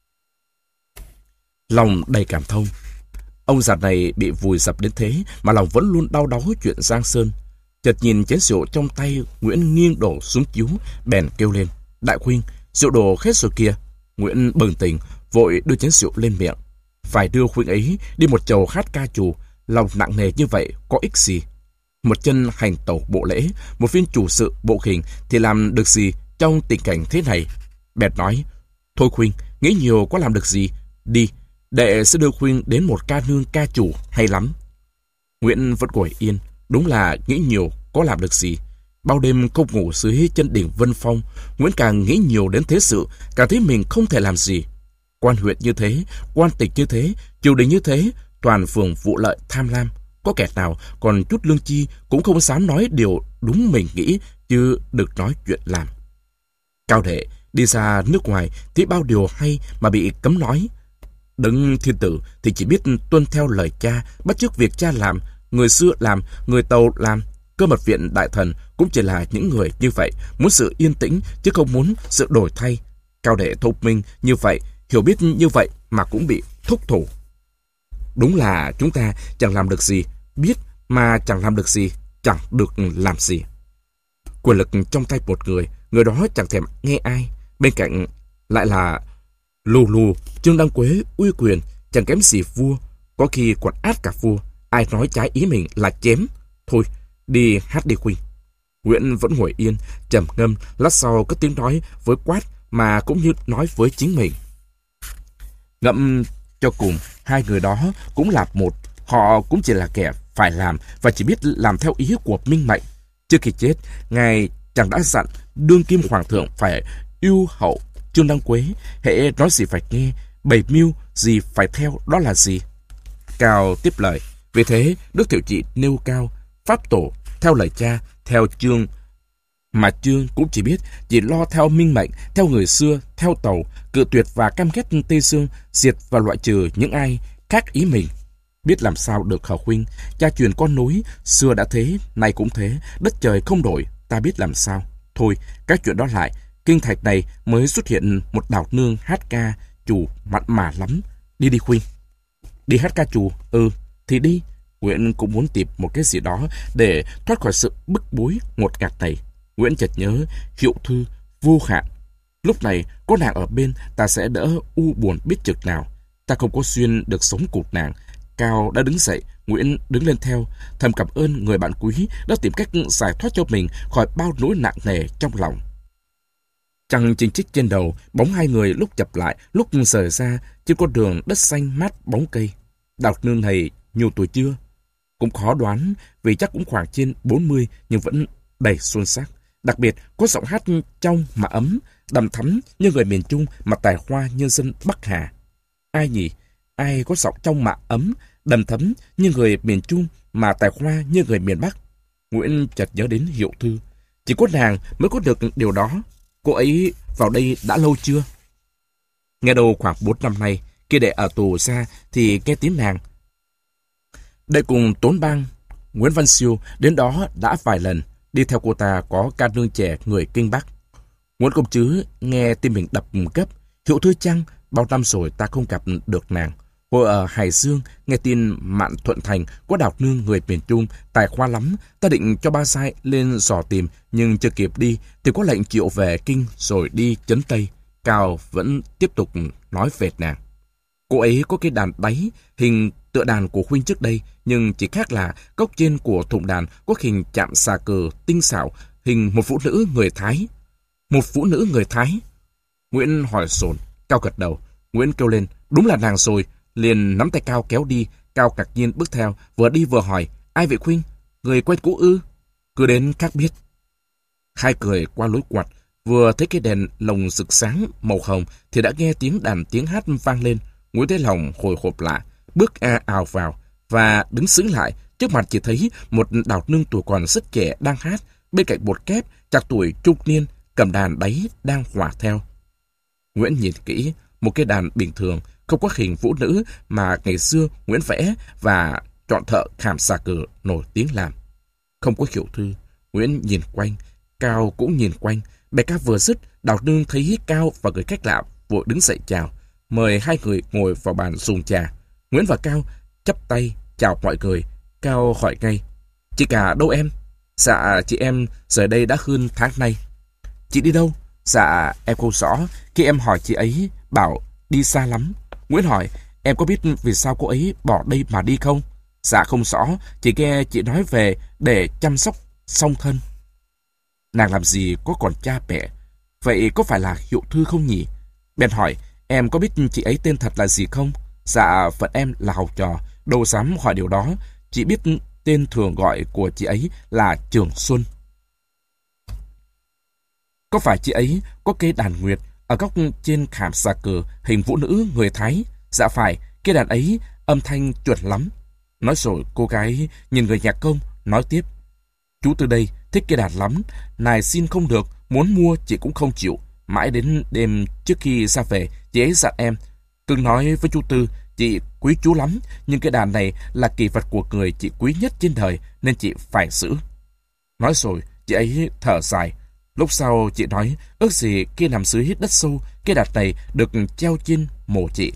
lòng đầy cảm thông. Ông già này bị vùi dập đến thế mà lòng vẫn luôn đau đáu chuyện Giang Sơn. Chợt nhìn chén rượu trong tay Nguyễn nghiêng đổ xuống chiếu, bèn kêu lên: Đại huynh, rượu đổ hết rồi kìa. Nguyễn bừng tỉnh, vội đưa chén rượu lên miệng. Phải đưa huynh ấy đi một chầu hát ca trù, lòng nặng nề như vậy có ích gì? Một chân hành tẩu bộ lễ, một viên chủ sự bộ hình thì làm được gì trong tình cảnh thế này? Bèn nói: Thôi huynh, nghĩ nhiều có làm được gì? Đi, đệ sẽ đưa huynh đến một ca nương ca chủ hay lắm. Nguyễn vẫn ngồi yên, đúng là nghĩ nhiều có làm được gì. Bao đêm không ngủ dưới chân đỉnh Vân Phong, Nguyễn càng nghĩ nhiều đến thế sự, càng thấy mình không thể làm gì. Quan huyện như thế, quan tịch như thế, triều đình như thế, toàn phường vụ lợi tham lam. Có kẻ nào còn chút lương chi cũng không dám nói điều đúng mình nghĩ, chứ được nói chuyện làm. Cao đệ đi ra nước ngoài thì bao điều hay mà bị cấm nói. Đấng thiên tử thì chỉ biết tuân theo lời cha, bắt chước việc cha làm, người xưa làm, người Tàu làm. Cơ mật viện đại thần cũng chỉ là những người như vậy, muốn sự yên tĩnh chứ không muốn sự đổi thay. Cao đệ thông minh như vậy, hiểu biết như vậy mà cũng bị thúc thủ. Đúng là chúng ta chẳng làm được gì, biết mà chẳng làm được gì, chẳng được làm gì. Quyền lực trong tay một người, người đó chẳng thèm nghe ai. Bên cạnh lại là lù lù Trương Đăng Quế uy quyền, chẳng kém gì vua, có khi còn át cả vua. Ai nói trái ý mình là chém. Thôi, đi hát đi huynh. Nguyễn vẫn ngồi yên, trầm ngâm, lát sau có tiếng nói với quát mà cũng như nói với chính mình. Ngẫm cho cùng, hai người đó cũng là một, họ cũng chỉ là kẻ phải làm và chỉ biết làm theo ý của minh mệnh. Trước khi chết, ngài chẳng đã dặn đương kim hoàng thượng phải yêu hậu Trương Đăng Quế, hễ nói gì phải nghe, bày mưu gì phải theo, đó là gì? Cao tiếp lời: Vì thế, Đức Thiệu Trị nêu cao pháp tổ theo lời cha, theo Trương, mà Trương cũng chỉ biết chỉ lo theo minh mệnh, theo người xưa, theo Tàu, cự tuyệt và căm ghét Tây Xương, diệt và loại trừ những ai khác ý mình. Biết làm sao được hả huynh? Cha truyền con nối, xưa đã thế, nay cũng thế, đất trời không đổi, ta biết làm sao. Thôi, các chuyện đó lại, kinh thạch này mới xuất hiện một đào nương hát ca chủ mặn mà lắm. Đi đi huynh. Đi hát ca chủ? Ừ, thì đi. Nguyễn cũng muốn tìm một cái gì đó để thoát khỏi sự bức bối ngột ngạt này. Nguyễn chợt nhớ Hiệu Thư vô hạn. Lúc này có nàng ở bên, ta sẽ đỡ u buồn biết chực nào. Ta không có duyên được sống cụt nàng. Cao đã đứng dậy, Nguyễn đứng lên theo, thầm cảm ơn người bạn quý đã tìm cách giải thoát cho mình khỏi bao nỗi nặng nề trong lòng. Trăng chinh chích trên đầu, bóng hai người lúc chập lại, lúc rời ra trên con đường đất xanh mát bóng cây. Đào nương này nhiều tuổi chưa? Cũng khó đoán, vì chắc cũng khoảng trên bốn mươi nhưng vẫn đầy xuân sắc. Đặc biệt có giọng hát trong mà ấm, đầm thắm như người miền Trung mà tài hoa nhân dân Bắc Hà. Ai nhỉ? Ai có giọng trong mà ấm, đầm thấm như người miền Trung mà tài hoa như người miền Bắc? Nguyễn chợt nhớ đến Hiệu Thư. Chỉ có nàng mới có được điều đó. cô ấy vào đây đã lâu chưa? Nghe đâu khoảng bốn năm nay, kia để ở tù ra thì nghe tiếng nàng. Đây cùng Tốn Bang, Nguyễn Văn Siêu đến đó đã vài lần, đi theo cô ta có ca nương trẻ người Kinh Bắc. Nguyễn công chứ nghe tim mình đập gấp, Hiệu Thư chăng, bao năm rồi ta không gặp được nàng. Hồi ở Hải Dương, nghe tin Mạn Thuận Thành có đào nương người miền Trung, tài khoa lắm, ta định cho ba sai lên dò tìm, nhưng chưa kịp đi, thì có lệnh triệu về Kinh rồi đi Trấn Tây. Cao vẫn tiếp tục nói về nàng. Cô ấy có cái đàn đáy, hình tựa đàn của huynh trước đây, nhưng chỉ khác là góc trên của thùng đàn có hình chạm xà cờ tinh xảo, hình một phụ nữ người Thái. Một phụ nữ người Thái? Nguyễn hỏi dồn. Cao gật đầu. Nguyễn kêu lên, đúng là nàng rồi. Liền nắm tay Cao kéo đi. Cao ngạc nhiên bước theo, vừa đi vừa hỏi, ai vậy huynh? Người quen cũ ư? Cứ đến khác biết. Hai cười qua lối quạt, vừa thấy cái đèn lồng rực sáng màu hồng thì đã nghe tiếng đàn tiếng hát vang lên. Nguyễn thấy lòng hồi hộp lạ, bước a ào vào và đứng sững lại. Trước mặt chỉ thấy một đào nương tuổi còn rất trẻ đang hát, bên cạnh một kép chạc tuổi trung niên cầm đàn đáy đang hòa theo. Nguyễn nhìn kỹ, một cái đàn bình thường, không có hình phụ nữ mà ngày xưa Nguyễn vẽ và chọn thợ khảm xà cờ nổi tiếng làm. Không có Hiệu Thư. Nguyễn nhìn quanh, Cao cũng nhìn quanh. Bài ca vừa dứt, đào nương thấy Cao và người khách lạ vội đứng dậy chào, mời hai người ngồi vào bàn dùng trà. Nguyễn và Cao chắp tay chào mọi người. Cao hỏi ngay, chị cả đâu em? Dạ chị em rời đây đã hơn tháng nay. Chị đi đâu? Dạ em không rõ, khi em hỏi chị ấy bảo đi xa lắm. Nguyễn hỏi, em có biết vì sao cô ấy bỏ đây mà đi không? Dạ không rõ, chỉ nghe chị nói về để chăm sóc song thân. Nàng làm gì có còn cha mẹ, vậy có phải là Hiệu Thư không nhỉ? Bèn hỏi, em có biết chị ấy tên thật là gì không? Dạ phận em là học trò, đâu dám hỏi điều đó, chỉ biết tên thường gọi của chị ấy là Trường Xuân. Có phải chị ấy có cây đàn nguyệt ở góc trên khảm xà cờ hình phụ nữ người Thái? Dạ phải, cây đàn ấy âm thanh chuẩn lắm. Nói rồi cô gái nhìn người nhạc công, nói tiếp, chú từ đây thích cây đàn lắm, này xin không được, muốn mua chị cũng không chịu. Mãi đến đêm trước khi ra về, chị ấy dặn em, cưng nói với chú Tư, chị quý chú lắm, nhưng cái đàn này là kỳ vật của người chị quý nhất trên đời, nên chị phải giữ. Nói rồi, chị ấy thở dài. Lúc sau chị nói, ước gì kia nằm dưới đất sâu, cái đàn này được treo trên mồ chị.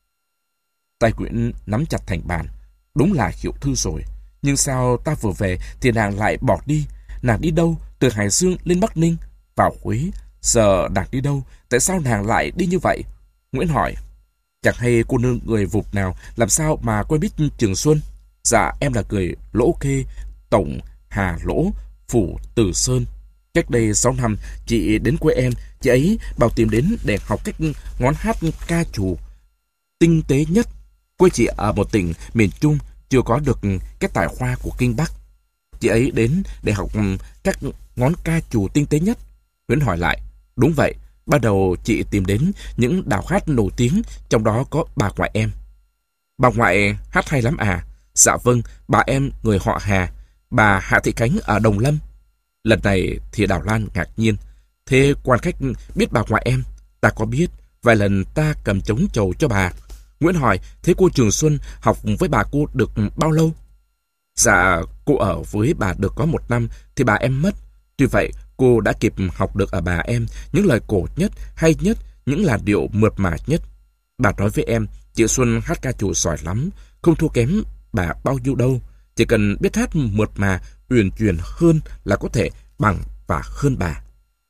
Tay Nguyễn nắm chặt thành bàn. Đúng là Hiệu Thư rồi. Nhưng sao ta vừa về thì nàng lại bỏ đi? Nàng đi đâu? Từ Hải Dương lên Bắc Ninh, vào Huế. Giờ nàng đi đâu? Tại sao nàng lại đi như vậy? Nguyễn hỏi, chẳng hay cô nương người Vụt nào làm sao mà quen biết Trường Xuân? Dạ em là người Lỗ Khê, Tổng Hà Lỗ, Phủ Từ Sơn. Cách đây sáu năm, chị đến quê em, chị ấy bảo tìm đến để học cách ngón hát ca trù tinh tế nhất. Quê chị ở một tỉnh miền Trung, chưa có được cái tài hoa của Kinh Bắc. Chị ấy đến để học các ngón ca trù tinh tế nhất. Nguyễn hỏi lại, đúng vậy, ban đầu chị tìm đến những đào hát nổi tiếng, trong đó có bà ngoại em. Bà ngoại hát hay lắm à? Dạ vâng, bà em người họ Hà, bà Hạ Thị Khánh ở Đồng Lâm. Lần này thì Đào Lan ngạc nhiên. Thế quan khách biết bà ngoại em? Ta có biết, vài lần ta cầm trống chầu cho bà. Nguyễn hỏi, thế cô Trường Xuân học với bà cô được bao lâu? Dạ, cô ở với bà được có một năm thì bà em mất. Tuy vậy, cô đã kịp học được ở bà em những lời cổ nhất, hay nhất, những làn điệu mượt mà nhất. Bà nói với em, chị Xuân hát ca trù giỏi lắm, không thua kém bà bao nhiêu đâu. Chỉ cần biết hát mượt mà, uyển chuyển hơn là có thể bằng và hơn bà.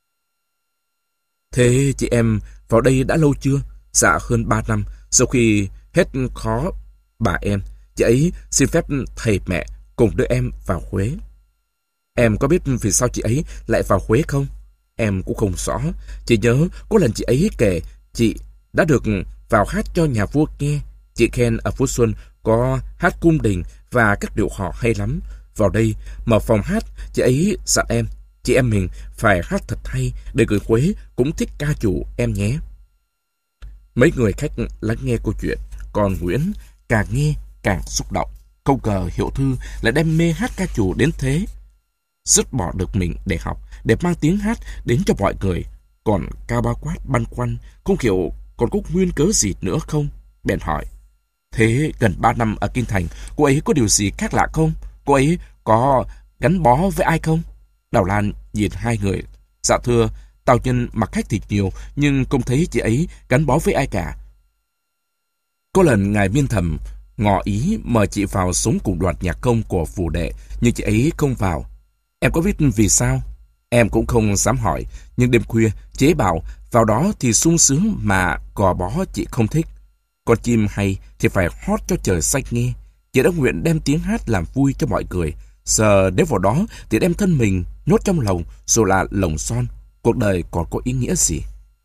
Thế chị em vào đây đã lâu chưa? Dạ hơn ba năm. Sau khi hết khó bà em, chị ấy xin phép thầy mẹ cùng đưa em vào Huế. Em có biết vì sao chị ấy lại vào Huế không? Em cũng không rõ. Chỉ nhớ có lần chị ấy kể chị đã được vào hát cho nhà vua nghe. Chị khen ở Phú Xuân có hát cung đình và các điệu hò hay lắm. Vào đây mở phòng hát, chị ấy dặn em, chị em mình phải hát thật hay để người Huế cũng thích ca trù em nhé. Mấy người khách lắng nghe câu chuyện, còn Nguyễn càng nghe càng xúc động. Không ngờ Hiệu Thư lại đem mê hát ca trù đến thế. Dứt bỏ được mình để học, để mang tiếng hát đến cho mọi người. Còn Cao Ba Quát băn khoăn, không hiểu còn có nguyên cớ gì nữa không? Bèn hỏi, thế gần ba năm ở Kinh Thành, cô ấy có điều gì khác lạ không? Cô ấy có gắn bó với ai không? Đào Lan nhìn hai người. Dạ thưa, Tào Nhân mặc khách thịt nhiều, nhưng không thấy chị ấy gắn bó với ai cả. Có lần ngài Miên Thầm ngỏ ý mời chị vào sống cùng đoàn nhạc công của phủ đệ, nhưng chị ấy không vào. Em có biết vì sao? Em cũng không dám hỏi, nhưng đêm khuya, chế bảo vào đó thì sung sướng mà gò bó chị không thích. Con chim hay thì phải hót cho trời xanh nghe. Chị đã nguyện đem tiếng hát làm vui cho mọi người. Giờ nếu vào đó thì đem thân mình nhốt trong lòng, rồi là lồng son. Cuộc đời còn có ý nghĩa gì?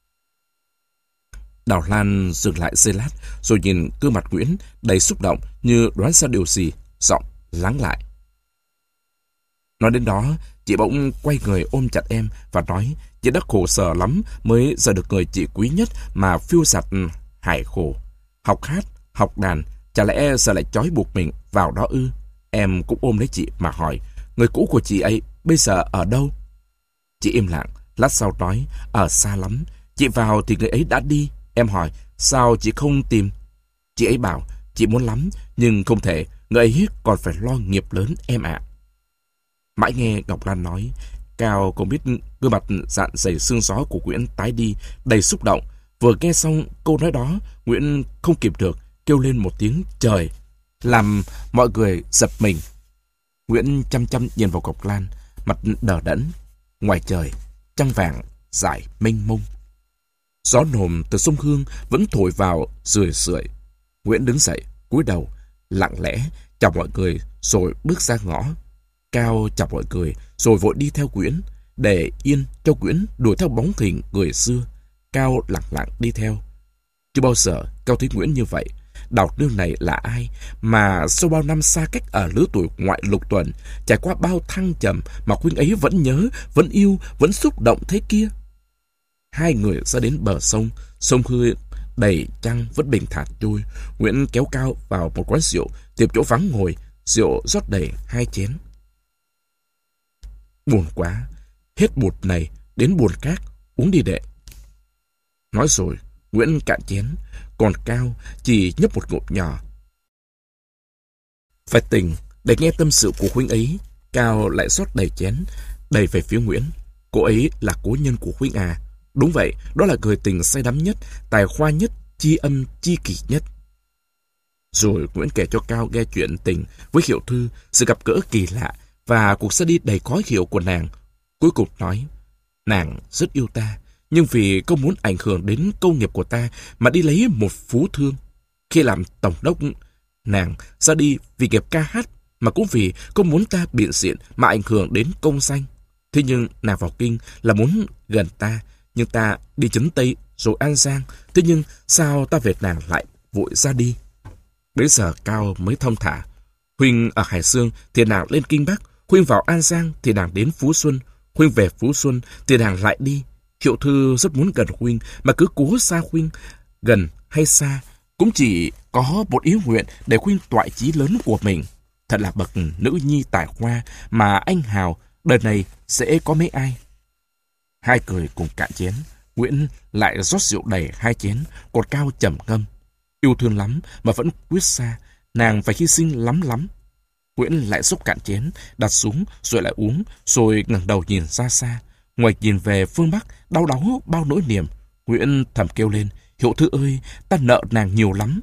Đào Lan dừng lại giây lát, rồi nhìn gương mặt Nguyễn đầy xúc động như đoán ra điều gì, giọng lắng lại. Nói đến đó, chị bỗng quay người ôm chặt em và nói chị đã khổ sở lắm mới giờ được người chị quý nhất mà phiêu giặt hải khổ. Học hát, học đàn, chả lẽ giờ lại trói buộc mình vào đó ư? Em cũng ôm lấy chị mà hỏi, người cũ của chị ấy bây giờ ở đâu? Chị im lặng, lát sau nói, ở xa lắm. Chị vào thì người ấy đã đi. Em hỏi, sao chị không tìm? Chị ấy bảo, chị muốn lắm, nhưng không thể, người ấy còn phải lo nghiệp lớn em ạ. Mãi nghe Ngọc Lan nói, Cao cũng biết gương mặt dạn dày sương gió của Nguyễn tái đi, đầy xúc động. Vừa nghe xong câu nói đó, Nguyễn không kịp được, kêu lên một tiếng trời, làm mọi người giật mình. Nguyễn chăm chăm nhìn vào Ngọc Lan, mặt đờ đẫn. Ngoài trời, trăng vàng rải mênh mông. Gió nồm từ sông Hương vẫn thổi vào rười rượi. Nguyễn đứng dậy, cúi đầu, lặng lẽ chào mọi người rồi bước ra ngõ. Cao chào mọi người rồi vội đi theo Nguyễn, để yên cho Nguyễn đuổi theo bóng hình người xưa. Cao lặng lặng đi theo. Chưa bao giờ Cao thấy Nguyễn như vậy. Đào nương này là ai mà sau bao năm xa cách ở lứa tuổi ngoại lục tuần, trải qua bao thăng trầm mà huynh ấy vẫn nhớ, vẫn yêu, vẫn xúc động thế kia? Hai người ra đến bờ sông, sông Hương đầy trăng vẫn bình thản trôi. Nguyễn kéo Cao vào một quán rượu, tìm chỗ vắng ngồi, rượu rót đầy hai chén. Buồn quá, hết bụt này đến buồn khác, uống đi đệ. Nói rồi, Nguyễn cạn chén, còn Cao chỉ nhấp một ngụm nhỏ. Phải tỉnh để nghe tâm sự của huynh ấy, Cao lại rót đầy chén, đầy về phía Nguyễn. Cô ấy là cố nhân của huynh à? Đúng vậy, đó là người tình say đắm nhất, tài khoa nhất, chi âm chi kỷ nhất. Rồi Nguyễn kể cho Cao nghe chuyện tình với Hiệu Thư, sự gặp gỡ kỳ lạ và cuộc ra đi đầy khó hiểu của nàng. Cuối cùng nói, nàng rất yêu ta, nhưng vì không muốn ảnh hưởng đến công nghiệp của ta mà đi lấy một phú thương. Khi làm tổng đốc, nàng ra đi vì nghiệp ca hát, mà cũng vì không muốn ta biện diện mà ảnh hưởng đến công danh. Thế nhưng nàng vào kinh là muốn gần ta, nhưng ta đi Trấn Tây rồi An Giang. Thế nhưng sao ta về nàng lại vội ra đi? Bây giờ Cao mới thông thả. Huynh ở Hải Dương thì nàng lên Kinh Bắc, Huynh vào An Giang thì nàng đến Phú Xuân, Huynh về Phú Xuân thì nàng lại đi. Hiệu Thư rất muốn gần Huynh mà cứ cố xa Huynh. Gần hay xa cũng chỉ có một ý nguyện để Huynh toại chí lớn của mình. Thật là bậc nữ nhi tài hoa mà anh hào đời này sẽ có mấy ai. Hai người cùng cạn chén, Nguyễn lại rót rượu đầy hai chén, còn Cao trầm ngâm. Yêu thương lắm mà vẫn quyết xa, nàng phải hy sinh lắm lắm. Nguyễn lại xúc cạn chén, đặt xuống rồi lại uống, rồi ngẩng đầu nhìn ra xa. Ngoài nhìn về phương Bắc, đau đáu bao nỗi niềm. Nguyễn thầm kêu lên, Hiệu Thư ơi, ta nợ nàng nhiều lắm.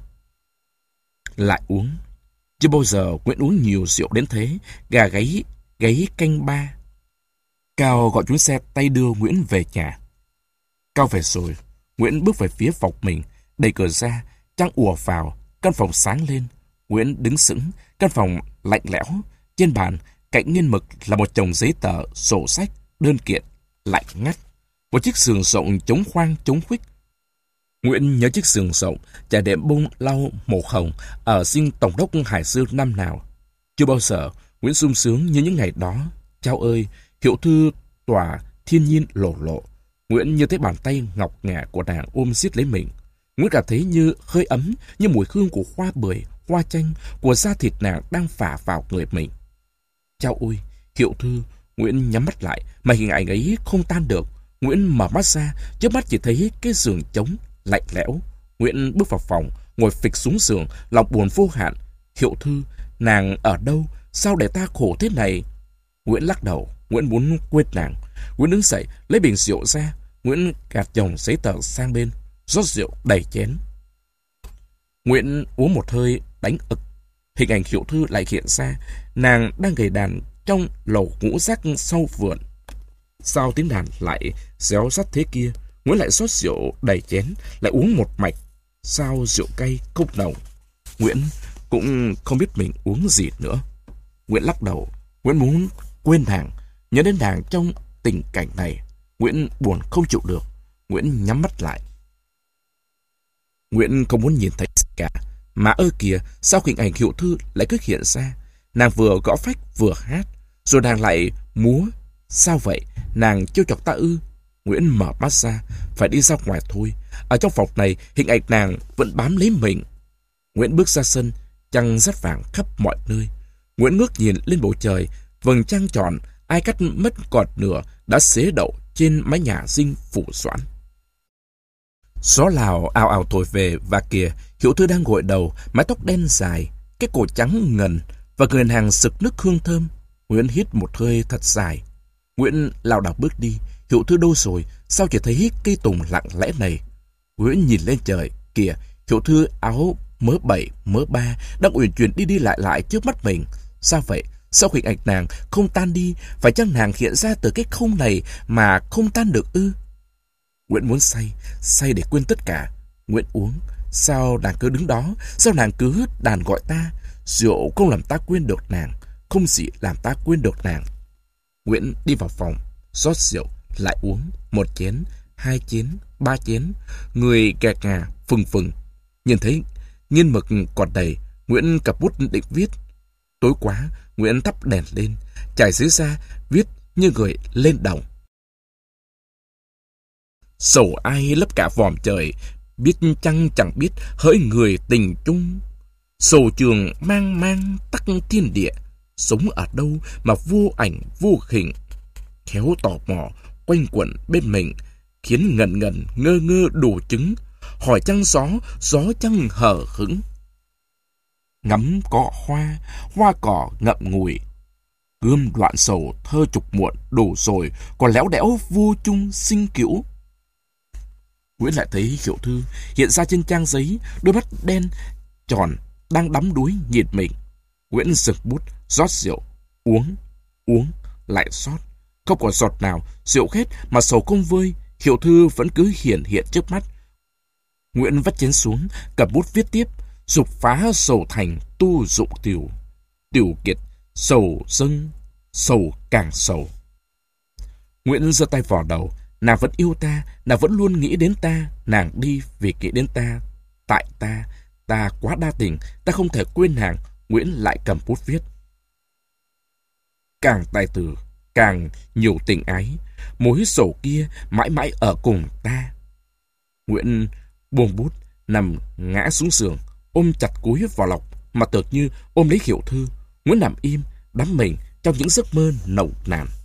Lại uống. Chưa bao giờ Nguyễn uống nhiều rượu đến thế, gà gáy, gáy canh ba. Cao gọi chuyến xe tay đưa Nguyễn về nhà. Cao về rồi, Nguyễn bước về phía phòng mình, đẩy cửa ra, trăng ùa vào, căn phòng sáng lên. Nguyễn đứng sững, căn phòng lạnh lẽo. Trên bàn, cạnh nghiên mực là một chồng giấy tờ, sổ sách, đơn kiện, lạnh ngắt. Một chiếc giường rộng chống khoang chống khuếch. Nguyễn nhớ chiếc giường rộng, trải đệm bông lau màu hồng ở dinh tổng đốc Hải Dương năm nào. Chưa bao giờ Nguyễn sung sướng như những ngày đó. Chao ơi, Hiệu Thư tỏa thiên nhiên lộ lộ. Nguyễn như thấy bàn tay ngọc ngà của nàng ôm siết lấy mình. Nguyễn cảm thấy như hơi ấm, như mùi hương của hoa bưởi, hoa chanh, của da thịt nàng đang phả vào người mình. Chao ôi, Hiệu Thư, Nguyễn nhắm mắt lại mà hình ảnh ấy không tan được. Nguyễn mở mắt ra, trước mắt chỉ thấy cái giường trống, lạnh lẽo. Nguyễn bước vào phòng, ngồi phịch xuống giường, lòng buồn vô hạn. Hiệu Thư, nàng ở đâu? Sao để ta khổ thế này? Nguyễn lắc đầu, Nguyễn muốn quên nàng. Nguyễn đứng dậy, lấy bình rượu ra. Nguyễn gạt chồng giấy tờ sang bên, rót rượu đầy chén. Nguyễn uống một hơi đánh ực. Hình ảnh Hiệu Thư lại hiện ra, nàng đang gầy đàn trong lầu ngũ giác sau vườn. Sao tiếng đàn lại réo rắt thế kia? Nguyễn lại rót rượu đầy chén, lại uống một mạch. Sao rượu cay không nồng? Nguyễn cũng không biết mình uống gì nữa. Nguyễn lắc đầu. Nguyễn muốn quên nàng, nhớ đến nàng trong tình cảnh này. Nguyễn buồn không chịu được. Nguyễn nhắm mắt lại. Nguyễn không muốn nhìn thấy cả. Mà ơ kìa, sao hình ảnh Hiệu Thư lại cứ hiện ra? Nàng vừa gõ phách vừa hát, rồi nàng lại múa. Sao vậy? Nàng trêu chọc ta ư? Nguyễn mở mắt ra, phải đi ra ngoài thôi. Ở trong phòng này, hình ảnh nàng vẫn bám lấy mình. Nguyễn bước ra sân, trăng rát vàng khắp mọi nơi. Nguyễn ngước nhìn lên bầu trời, vầng trăng tròn, ai cắt mất cọt nửa, đã xế đậu trên mái nhà dinh phủ Doãn. Gió Lào ào ào thổi về, và kìa, Hiệu Thư đang gội đầu, mái tóc đen dài, cái cổ trắng ngần, và người nàng sực nước hương thơm. Nguyễn hít một hơi thật dài. Nguyễn lảo đảo bước đi. Hiệu Thư đâu rồi? Sao chỉ thấy cây tùng lặng lẽ này? Nguyễn nhìn lên trời. Kìa, Hiệu Thư áo mớ bảy, mớ ba đang uyển chuyển đi đi lại lại trước mắt mình. Sao vậy? Sao hình ảnh nàng không tan đi? Phải chăng nàng hiện ra từ cái không này mà không tan được ư? Nguyễn muốn say, say để quên tất cả. Nguyễn uống. Sao nàng cứ đứng đó? Sao nàng cứ đàn gọi ta? Rượu không làm ta quên được nàng, không gì làm ta quên được nàng. Nguyễn đi vào phòng, rót rượu, lại uống. Một chén, hai chén, ba chén. Người gạt ngà, phừng phừng. Nhìn thấy nghiên mực còn đầy, Nguyễn cặp bút định viết. Tối quá, Nguyễn thắp đèn lên, trải giấy ra, viết như người lên đồng. Sầu ai lấp cả vòm trời, biết chăng chẳng biết hỡi người tình chung. Sầu trường mang mang tắc thiên địa, sống ở đâu mà vô ảnh vô hình. Khéo tò mò quanh quẩn bên mình, khiến ngần ngần ngơ ngơ đủ chứng. Hỏi chăng gió, gió chăng hờ hững. Ngắm cỏ hoa, hoa cỏ ngậm ngùi. Gươm đoạn sầu thơ trục muộn đổ rồi, còn léo đẽo vô chung sinh cữu. Nguyễn lại thấy Hiệu Thư hiện ra trên trang giấy, đôi mắt đen tròn đang đắm đuối nhìn mình. Nguyễn dừng bút, rót rượu, uống, uống, lại rót. Không còn giọt nào, rượu hết mà sầu không vơi. Hiệu Thư vẫn cứ hiển hiện trước mắt. Nguyễn vắt chén xuống, cầm bút viết tiếp. Dục phá sầu thành tu dụng tiểu, tiểu kiệt sầu dâng, sầu càng sầu. Nguyễn giơ tay vào đầu. Nàng vẫn yêu ta, nàng vẫn luôn nghĩ đến ta. Nàng đi vì nghĩ đến ta. Tại ta, ta quá đa tình, ta không thể quên nàng. Nguyễn lại cầm bút viết. Càng tài tử, càng nhiều tình ái, mối sầu kia mãi mãi ở cùng ta. Nguyễn buông bút, nằm ngã xuống giường, ôm chặt cúi vào lòng, mà tựa như ôm lấy Hiệu Thư. Nguyễn nằm im, đắm mình trong những giấc mơ nồng nàn.